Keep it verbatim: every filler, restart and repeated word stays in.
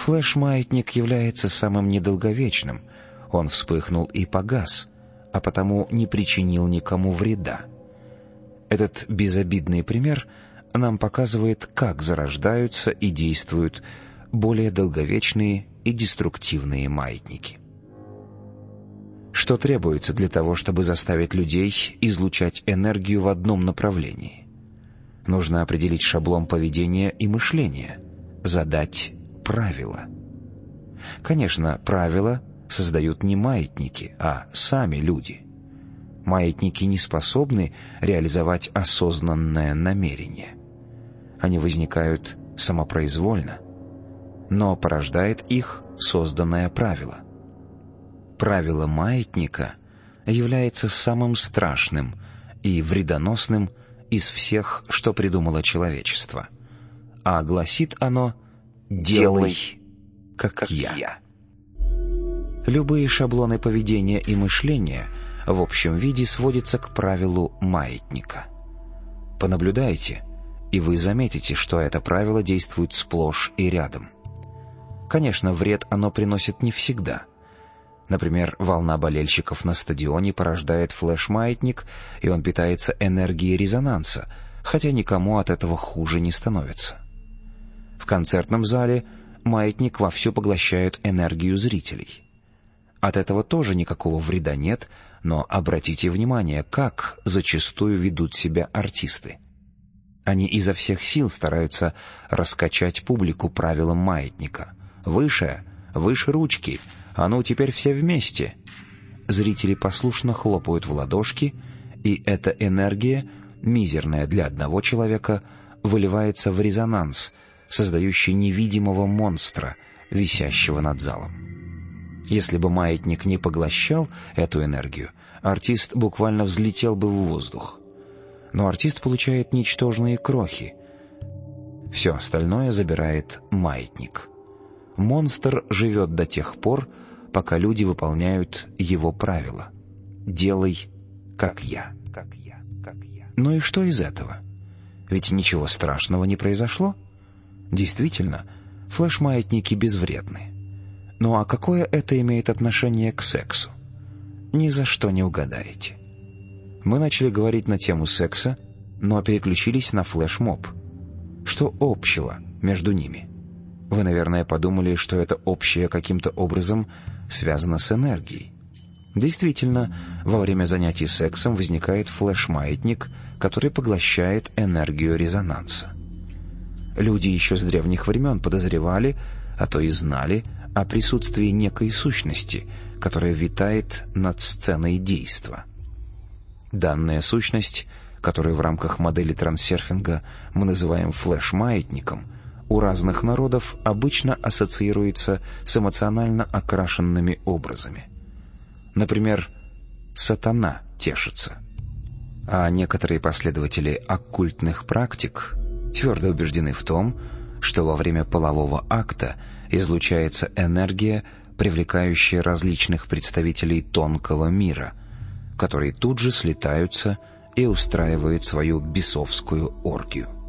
Флеш-маятник является самым недолговечным. Он вспыхнул и погас, а потому не причинил никому вреда. Этот безобидный пример нам показывает, как зарождаются и действуют более долговечные и деструктивные маятники. Что требуется для того, чтобы заставить людей излучать энергию в одном направлении? Нужно определить шаблон поведения и мышления, задать правила. Конечно, правила создают не маятники, а сами люди. Маятники не способны реализовать осознанное намерение. Они возникают самопроизвольно, но порождает их созданное правило. Правило маятника является самым страшным и вредоносным из всех, что придумало человечество. А гласит оно «делай, как, как я». я». Любые шаблоны поведения и мышления в общем виде сводятся к правилу маятника. Понаблюдайте, и вы заметите, что это правило действует сплошь и рядом. Конечно, вред оно приносит не всегда. Например, волна болельщиков на стадионе порождает флеш-маятник, и он питается энергией резонанса, хотя никому от этого хуже не становится. В концертном зале маятник вовсю поглощает энергию зрителей. От этого тоже никакого вреда нет, но обратите внимание, как зачастую ведут себя артисты. Они изо всех сил стараются раскачать публику правилам маятника. «Выше, выше ручки, а ну теперь все вместе». Зрители послушно хлопают в ладошки, и эта энергия, мизерная для одного человека, выливается в резонанс, создающий невидимого монстра, висящего над залом. Если бы маятник не поглощал эту энергию, артист буквально взлетел бы в воздух. Но артист получает ничтожные крохи. Все остальное забирает маятник. Монстр живет до тех пор, пока люди выполняют его правила. «Делай, как я». как я, как я. Ну и что из этого? Ведь ничего страшного не произошло. Действительно, флеш-маятники безвредны. Ну а какое это имеет отношение к сексу? Ни за что не угадаете. Мы начали говорить на тему секса, но переключились на флешмоб. Что общего между ними? Вы, наверное, подумали, что это общее каким-то образом связано с энергией. Действительно, во время занятий сексом возникает флеш-маятник, который поглощает энергию резонанса. Люди еще с древних времен подозревали, а то и знали, о присутствии некой сущности, которая витает над сценой действа. Данная сущность, которую в рамках модели трансерфинга мы называем флеш-маятником, у разных народов обычно ассоциируется с эмоционально окрашенными образами. Например, сатана тешится. А некоторые последователи оккультных практик твердо убеждены в том, что во время полового акта излучается энергия, привлекающая различных представителей тонкого мира, которые тут же слетаются и устраивают свою бесовскую оргию.